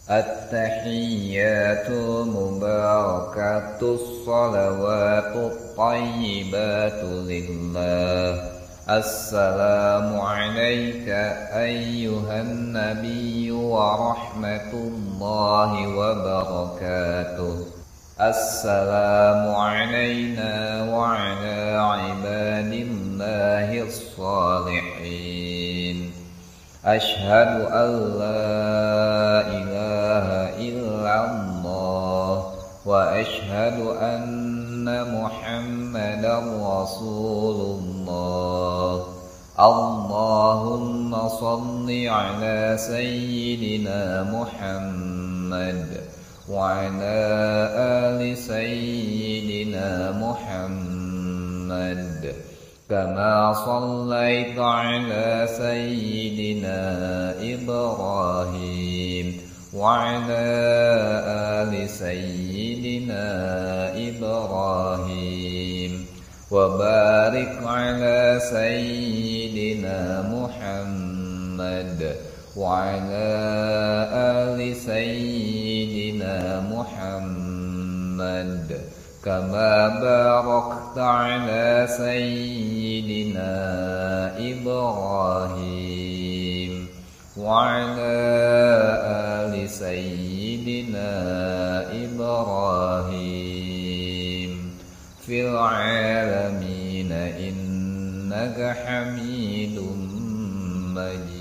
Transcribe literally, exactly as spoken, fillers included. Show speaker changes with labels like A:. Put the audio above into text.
A: التحيات المباركات الصلوات الطيبات لله. السلام عليك أيها النبي ورحمة الله وبركاته. السلام علينا وعلى عباد الله الصالحين. أشهد أن لا إله إلا الله وأشهد أن محمدا رسول الله. اللهم صل على سيدنا محمد وعلى آل سيدنا محمد كما صليت على سيدنا إبراهيم وعلى آل سيدنا إبراهيم وبارك على سيدنا محمد وعلى آل سيدنا محمد كما باركت على سيدنا إبراهيم وعلى آل سيدنا إبراهيم في العالمين إنك حميد مجيد.